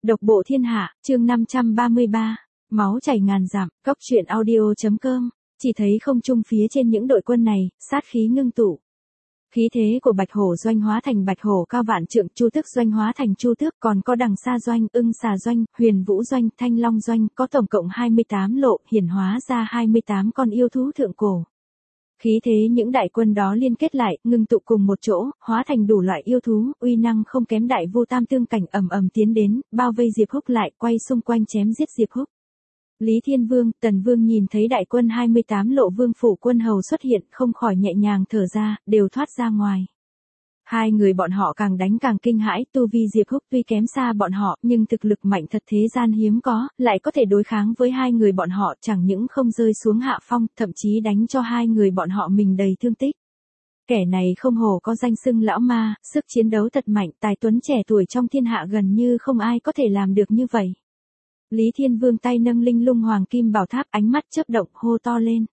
Độc bộ thiên hạ, chương 533, máu chảy ngàn dặm, Cốc truyện audio.com, chỉ thấy không trung phía trên những đội quân này, sát khí ngưng tụ. Khí thế của Bạch Hổ doanh hóa thành Bạch Hổ cao vạn trượng, Chu Tước doanh hóa thành Chu Tước, còn có Đằng Sa doanh, Ưng Xà doanh, Huyền Vũ doanh, Thanh Long doanh, có tổng cộng 28 lộ, hiển hóa ra 28 con yêu thú thượng cổ. Khí thế những đại quân đó liên kết lại, ngưng tụ cùng một chỗ, hóa thành đủ loại yêu thú, uy năng không kém Đại Vu Tam Tương cảnh, ầm ầm tiến đến, bao vây Diệp Húc lại, quay xung quanh chém giết Diệp Húc. Lý Thiên Vương, Tần Vương nhìn thấy đại quân 28 lộ vương phủ quân hầu xuất hiện, không khỏi nhẹ nhàng thở ra, đều thoát ra ngoài. Hai người bọn họ càng đánh càng kinh hãi, tu vi Diệp Húc tuy kém xa bọn họ, nhưng thực lực mạnh thật thế gian hiếm có, lại có thể đối kháng với hai người bọn họ, chẳng những không rơi xuống hạ phong, thậm chí đánh cho hai người bọn họ mình đầy thương tích. Kẻ này không hổ có danh xưng lão ma, sức chiến đấu thật mạnh, tài tuấn trẻ tuổi trong thiên hạ gần như không ai có thể làm được như vậy. Lý Thiên Vương tay nâng linh lung hoàng kim bảo tháp, ánh mắt chớp động, hô to lên.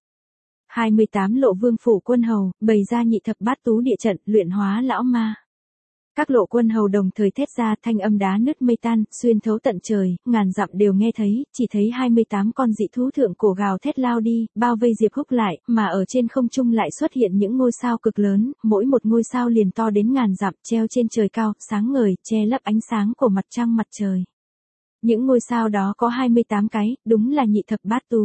28 lộ vương phủ quân hầu, bày ra nhị thập bát tú địa trận, luyện hóa lão ma. Các lộ quân hầu đồng thời thét ra, thanh âm đá nứt mây tan, xuyên thấu tận trời, ngàn dặm đều nghe thấy, chỉ thấy 28 con dị thú thượng cổ gào thét lao đi, bao vây Diệp Húc lại, mà ở trên không trung lại xuất hiện những ngôi sao cực lớn, mỗi một ngôi sao liền to đến ngàn dặm, treo trên trời cao, sáng ngời, che lấp ánh sáng của mặt trăng mặt trời. Những ngôi sao đó có 28 cái, đúng là nhị thập bát tú.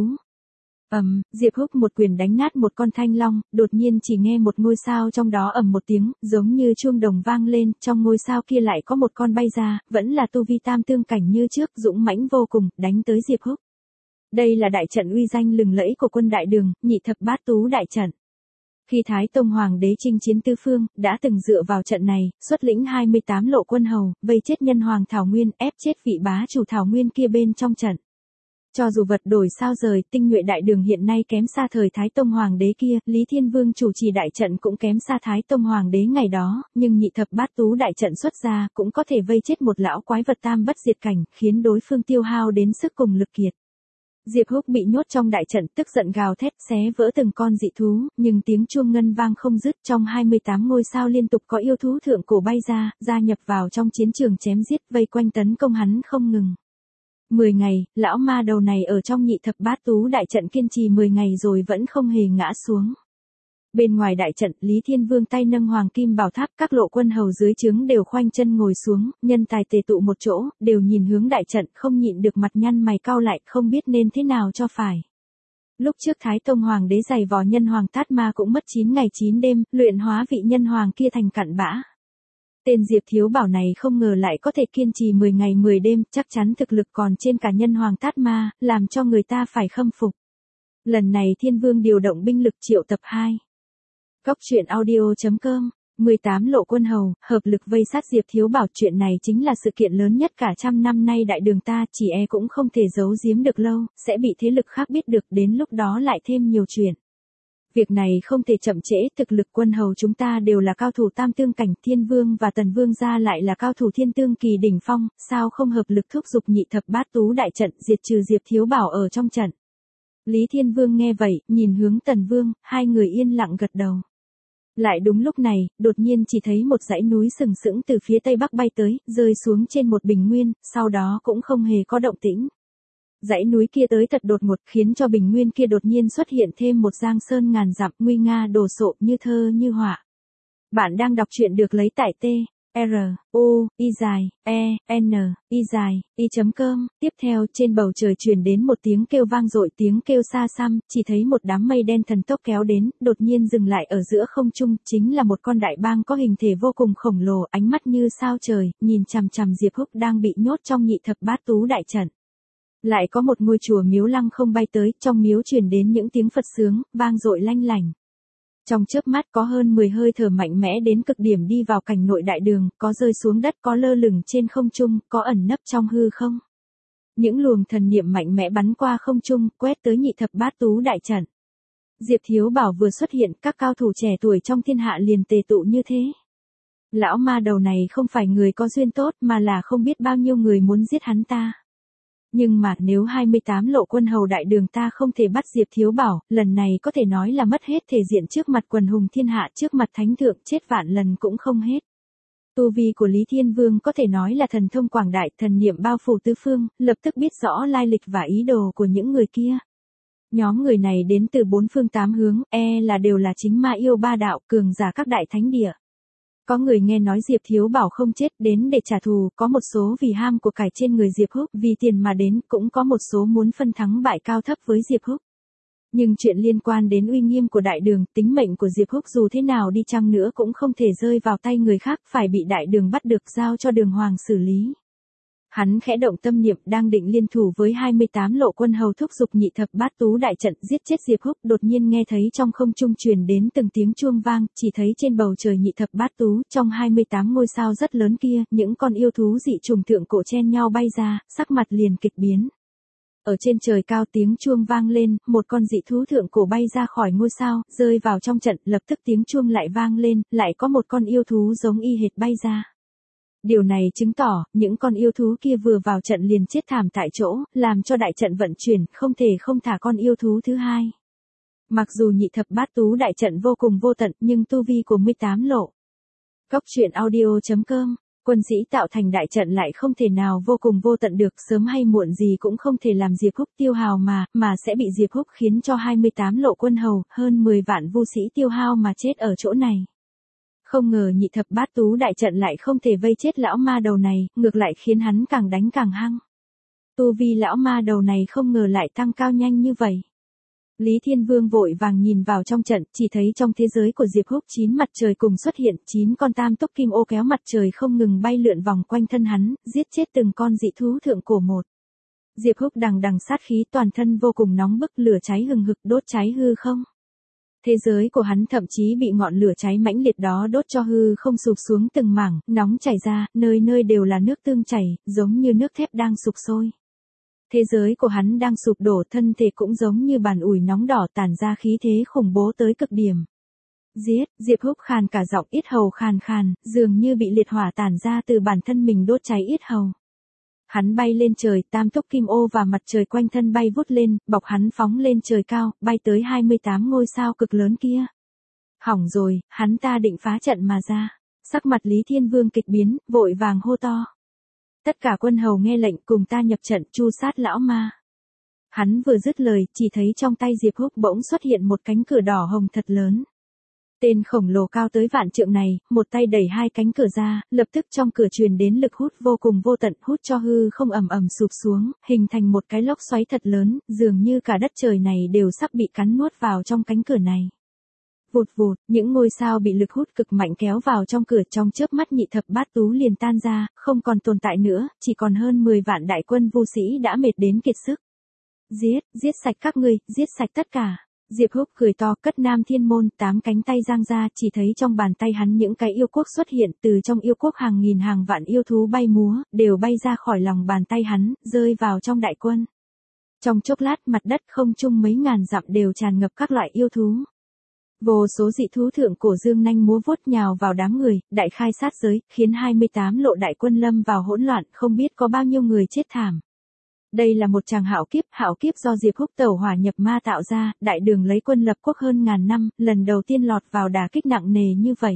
Diệp Húc một quyền đánh nát một con thanh long, đột nhiên chỉ nghe một ngôi sao trong đó ầm một tiếng, giống như chuông đồng vang lên, trong ngôi sao kia lại có một con bay ra, vẫn là tu vi tam tương cảnh như trước, dũng mãnh vô cùng, đánh tới Diệp Húc. Đây là đại trận uy danh lừng lẫy của quân Đại Đường, nhị thập bát tú đại trận. Khi Thái Tông Hoàng đế chinh chiến tứ phương, đã từng dựa vào trận này, xuất lĩnh 28 lộ quân hầu, vây chết nhân hoàng Thảo Nguyên, ép chết vị bá chủ Thảo Nguyên kia bên trong trận. Cho dù vật đổi sao rời, tinh nhuệ Đại Đường hiện nay kém xa thời Thái Tông Hoàng đế kia, Lý Thiên Vương chủ trì đại trận cũng kém xa Thái Tông Hoàng đế ngày đó, nhưng nhị thập bát tú đại trận xuất ra, cũng có thể vây chết một lão quái vật tam bất diệt cảnh, khiến đối phương tiêu hao đến sức cùng lực kiệt. Diệp Húc bị nhốt trong đại trận, tức giận gào thét, xé vỡ từng con dị thú, nhưng tiếng chuông ngân vang không dứt, trong 28 ngôi sao liên tục có yêu thú thượng cổ bay ra, gia nhập vào trong chiến trường chém giết, vây quanh tấn công hắn không ngừng. 10 ngày, lão ma đầu này ở trong nhị thập bát tú đại trận kiên trì 10 ngày rồi vẫn không hề ngã xuống. Bên ngoài đại trận, Lý Thiên Vương tay nâng hoàng kim bảo tháp, các lộ quân hầu dưới trướng đều khoanh chân ngồi xuống, nhân tài tề tụ một chỗ, đều nhìn hướng đại trận, không nhịn được mặt nhăn mày cau lại, không biết nên thế nào cho phải. Lúc trước Thái Tông Hoàng đế giày vò nhân hoàng Tát Ma cũng mất 9 ngày 9 đêm, luyện hóa vị nhân hoàng kia thành cặn bã. Tên Diệp Thiếu Bảo này không ngờ lại có thể kiên trì 10 ngày 10 đêm, chắc chắn thực lực còn trên cả nhân hoàng Tát Ma, làm cho người ta phải khâm phục. Lần này Thiên Vương điều động binh lực triệu tập 2. Cốc truyện audio.com, 18 lộ quân hầu, hợp lực vây sát Diệp Thiếu Bảo. Chuyện này chính là sự kiện lớn nhất cả trăm năm nay Đại Đường ta, chỉ e cũng không thể giấu giếm được lâu, sẽ bị thế lực khác biết được, đến lúc đó lại thêm nhiều chuyện. Việc này không thể chậm trễ, thực lực quân hầu chúng ta đều là cao thủ tam tương cảnh, Thiên Vương và Tần Vương gia lại là cao thủ thiên tương kỳ đỉnh phong, sao không hợp lực thúc giục nhị thập bát tú đại trận, diệt trừ Diệp Thiếu Bảo ở trong trận. Lý Thiên Vương nghe vậy, nhìn hướng Tần Vương, hai người yên lặng gật đầu. Lại đúng lúc này, đột nhiên chỉ thấy một dãy núi sừng sững từ phía tây bắc bay tới, rơi xuống trên một bình nguyên, sau đó cũng không hề có động tĩnh. Dãy núi kia tới thật đột ngột, khiến cho bình nguyên kia đột nhiên xuất hiện thêm một giang sơn ngàn dặm, nguy nga đồ sộ, như thơ như họa. Bạn đang đọc truyện được lấy tại truy.com. Tiếp theo, trên bầu trời truyền đến một tiếng kêu vang dội, tiếng kêu xa xăm, chỉ thấy một đám mây đen thần tốc kéo đến, đột nhiên dừng lại ở giữa không trung, chính là một con đại bang có hình thể vô cùng khổng lồ, ánh mắt như sao trời, nhìn chằm chằm Diệp Húc đang bị nhốt trong nhị thập bát tú đại trận. Lại có một ngôi chùa miếu lăng không bay tới, trong miếu truyền đến những tiếng Phật sướng, vang dội lanh lảnh. Trong chớp mắt có hơn 10 hơi thở mạnh mẽ đến cực điểm đi vào cảnh nội Đại Đường, có rơi xuống đất, có lơ lửng trên không trung, có ẩn nấp trong hư không. Những luồng thần niệm mạnh mẽ bắn qua không trung, quét tới nhị thập bát tú đại trận. Diệp Thiếu Bảo vừa xuất hiện, các cao thủ trẻ tuổi trong thiên hạ liền tề tụ như thế. Lão ma đầu này không phải người có duyên tốt, mà là không biết bao nhiêu người muốn giết hắn ta. Nhưng mà nếu 28 lộ quân hầu Đại Đường ta không thể bắt Diệp Thiếu Bảo, lần này có thể nói là mất hết thể diện trước mặt quần hùng thiên hạ, trước mặt thánh thượng, chết vạn lần cũng không hết. Tu vi của Lý Thiên Vương có thể nói là thần thông quảng đại, thần niệm bao phủ tứ phương, lập tức biết rõ lai lịch và ý đồ của những người kia. Nhóm người này đến từ bốn phương tám hướng, là đều là chính ma yêu ba đạo, cường giả các đại thánh địa. Có người nghe nói Diệp Thiếu Bảo không chết đến để trả thù, có một số vì ham của cải trên người Diệp Húc vì tiền mà đến, cũng có một số muốn phân thắng bại cao thấp với Diệp Húc. Nhưng chuyện liên quan đến uy nghiêm của đại đường, tính mệnh của Diệp Húc dù thế nào đi chăng nữa cũng không thể rơi vào tay người khác, phải bị đại đường bắt được giao cho đường hoàng xử lý. Hắn khẽ động tâm niệm đang định liên thủ với 28 lộ quân hầu thúc giục nhị thập bát tú đại trận giết chết Diệp Húc, đột nhiên nghe thấy trong không trung truyền đến từng tiếng chuông vang, chỉ thấy trên bầu trời nhị thập bát tú, trong 28 ngôi sao rất lớn kia, những con yêu thú dị trùng thượng cổ chen nhau bay ra, sắc mặt liền kịch biến. Ở trên trời cao tiếng chuông vang lên, một con dị thú thượng cổ bay ra khỏi ngôi sao, rơi vào trong trận, lập tức tiếng chuông lại vang lên, lại có một con yêu thú giống y hệt bay ra. Điều này chứng tỏ, những con yêu thú kia vừa vào trận liền chết thảm tại chỗ, làm cho đại trận vận chuyển, không thể không thả con yêu thú thứ hai. Mặc dù nhị thập bát tú đại trận vô cùng vô tận, nhưng tu vi của 18 lộ. Cốc truyện audio.com, quân sĩ tạo thành đại trận lại không thể nào vô cùng vô tận được, sớm hay muộn gì cũng không thể làm Diệp Húc tiêu hao mà sẽ bị Diệp Húc khiến cho 28 lộ quân hầu, hơn 10 vạn vu sĩ tiêu hao mà chết ở chỗ này. Không ngờ nhị thập bát tú đại trận lại không thể vây chết lão ma đầu này, ngược lại khiến hắn càng đánh càng hăng. Tu vi lão ma đầu này không ngờ lại tăng cao nhanh như vậy. Lý Thiên Vương vội vàng nhìn vào trong trận, chỉ thấy trong thế giới của Diệp Húc 9 mặt trời cùng xuất hiện, 9 con tam túc kim ô kéo mặt trời không ngừng bay lượn vòng quanh thân hắn, giết chết từng con dị thú thượng cổ một. Diệp Húc đằng đằng sát khí, toàn thân vô cùng nóng bức, lửa cháy hừng hực đốt cháy hư không. Thế giới của hắn thậm chí bị ngọn lửa cháy mãnh liệt đó đốt cho hư không sụp xuống từng mảng, nóng chảy ra, nơi nơi đều là nước tương chảy, giống như nước thép đang sục sôi. Thế giới của hắn đang sụp đổ, thân thể cũng giống như bàn ủi nóng đỏ tản ra khí thế khủng bố tới cực điểm. Giết, Diệp Húc khàn cả giọng, yết hầu khàn khàn, dường như bị liệt hỏa tản ra từ bản thân mình đốt cháy yết hầu. Hắn bay lên trời, tam túc kim ô và mặt trời quanh thân bay vút lên, bọc hắn phóng lên trời cao, bay tới 28 ngôi sao cực lớn kia. Hỏng rồi, hắn ta định phá trận mà ra. Sắc mặt Lý Thiên Vương kịch biến, vội vàng hô to. Tất cả quân hầu nghe lệnh cùng ta nhập trận tru sát lão ma. Hắn vừa dứt lời, chỉ thấy trong tay Diệp Húc bỗng xuất hiện một cánh cửa đỏ hồng thật lớn. Tên khổng lồ cao tới vạn trượng này, một tay đẩy hai cánh cửa ra, lập tức trong cửa truyền đến lực hút vô cùng vô tận, hút cho hư không ầm ầm sụp xuống, hình thành một cái lốc xoáy thật lớn, dường như cả đất trời này đều sắp bị cắn nuốt vào trong cánh cửa này. Vụt vụt, những ngôi sao bị lực hút cực mạnh kéo vào trong cửa, trong chớp mắt nhị thập bát tú liền tan ra, không còn tồn tại nữa, chỉ còn hơn 10 vạn đại quân vu sĩ đã mệt đến kiệt sức. Giết sạch các ngươi, giết sạch tất cả. Diệp Húc cười to, cất Nam Thiên Môn, 8 cánh tay giang ra, chỉ thấy trong bàn tay hắn những cái yêu quốc xuất hiện, từ trong yêu quốc hàng nghìn hàng vạn yêu thú bay múa, đều bay ra khỏi lòng bàn tay hắn, rơi vào trong đại quân. Trong chốc lát, mặt đất không trung mấy ngàn dặm đều tràn ngập các loại yêu thú. Vô số dị thú thượng cổ dương nanh múa vuốt nhào vào đám người, đại khai sát giới, khiến 28 lộ đại quân lâm vào hỗn loạn, không biết có bao nhiêu người chết thảm. Đây là một tràng hạo kiếp do Diệp Húc tẩu hỏa nhập ma tạo ra, đại đường lấy quân lập quốc hơn ngàn năm, lần đầu tiên lọt vào đả kích nặng nề như vậy.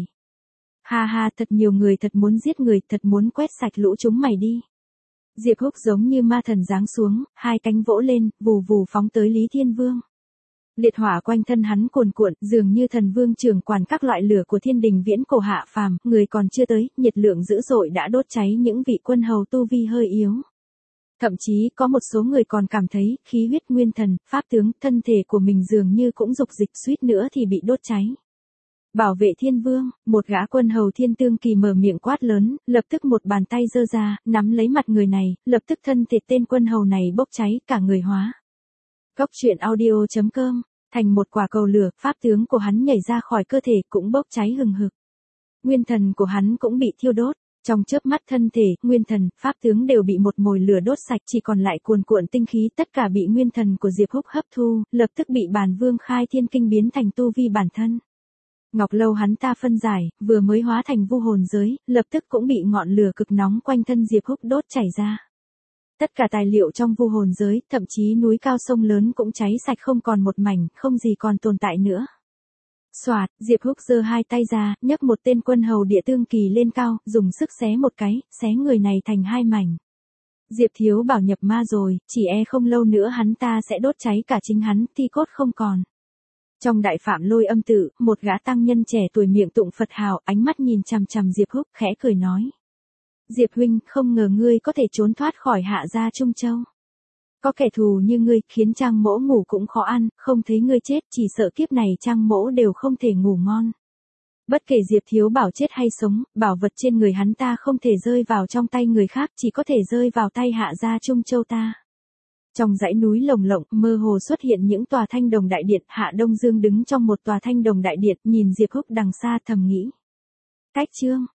Ha ha, thật nhiều người, thật muốn giết người, thật muốn quét sạch lũ chúng mày đi. Diệp Húc giống như ma thần giáng xuống, hai cánh vỗ lên, vù vù phóng tới Lý Thiên Vương. Liệt hỏa quanh thân hắn cuồn cuộn, dường như thần vương trưởng quản các loại lửa của thiên đình viễn cổ hạ phàm, người còn chưa tới, nhiệt lượng dữ dội đã đốt cháy những vị quân hầu tu vi hơi yếu. Thậm chí có một số người còn cảm thấy khí huyết nguyên thần, pháp tướng, thân thể của mình dường như cũng dục dịch, suýt nữa thì bị đốt cháy. Bảo vệ Thiên Vương, một gã quân hầu Thiên Tương Kỳ mở miệng quát lớn, lập tức một bàn tay giơ ra, nắm lấy mặt người này, lập tức thân thể tên quân hầu này bốc cháy, cả người hóa. Cốc truyện audio.com, thành một quả cầu lửa, pháp tướng của hắn nhảy ra khỏi cơ thể cũng bốc cháy hừng hực. Nguyên thần của hắn cũng bị thiêu đốt. Trong chớp mắt thân thể, nguyên thần, pháp tướng đều bị một mồi lửa đốt sạch, chỉ còn lại cuồn cuộn tinh khí, tất cả bị nguyên thần của Diệp Húc hấp thu, lập tức bị bản vương khai thiên kinh biến thành tu vi bản thân. Ngọc lâu hắn ta phân giải, vừa mới hóa thành vu hồn giới, lập tức cũng bị ngọn lửa cực nóng quanh thân Diệp Húc đốt chảy ra. Tất cả tài liệu trong vu hồn giới, thậm chí núi cao sông lớn cũng cháy sạch không còn một mảnh, không gì còn tồn tại nữa. Soạt, Diệp Húc giơ hai tay ra, nhấc một tên quân hầu địa tương kỳ lên cao, dùng sức xé một cái, xé người này thành hai mảnh. Diệp Thiếu Bảo nhập ma rồi, chỉ e không lâu nữa hắn ta sẽ đốt cháy cả chính hắn, thi cốt không còn. Trong đại phạm Lôi Âm tự, một gã tăng nhân trẻ tuổi miệng tụng Phật hào, ánh mắt nhìn chằm chằm Diệp Húc, khẽ cười nói. Diệp huynh, không ngờ ngươi có thể trốn thoát khỏi Hạ gia Trung Châu. Có kẻ thù như ngươi, khiến Trang Mỗ ngủ cũng khó ăn, không thấy ngươi chết, chỉ sợ kiếp này Trang Mỗ đều không thể ngủ ngon. Bất kể Diệp Thiếu Bảo chết hay sống, bảo vật trên người hắn ta không thể rơi vào trong tay người khác, chỉ có thể rơi vào tay Hạ gia Trung Châu ta. Trong dãy núi lồng lộng, mơ hồ xuất hiện những tòa thanh đồng đại điện, Hạ Đông Dương đứng trong một tòa thanh đồng đại điện, nhìn Diệp Húc đằng xa thầm nghĩ. Cách chương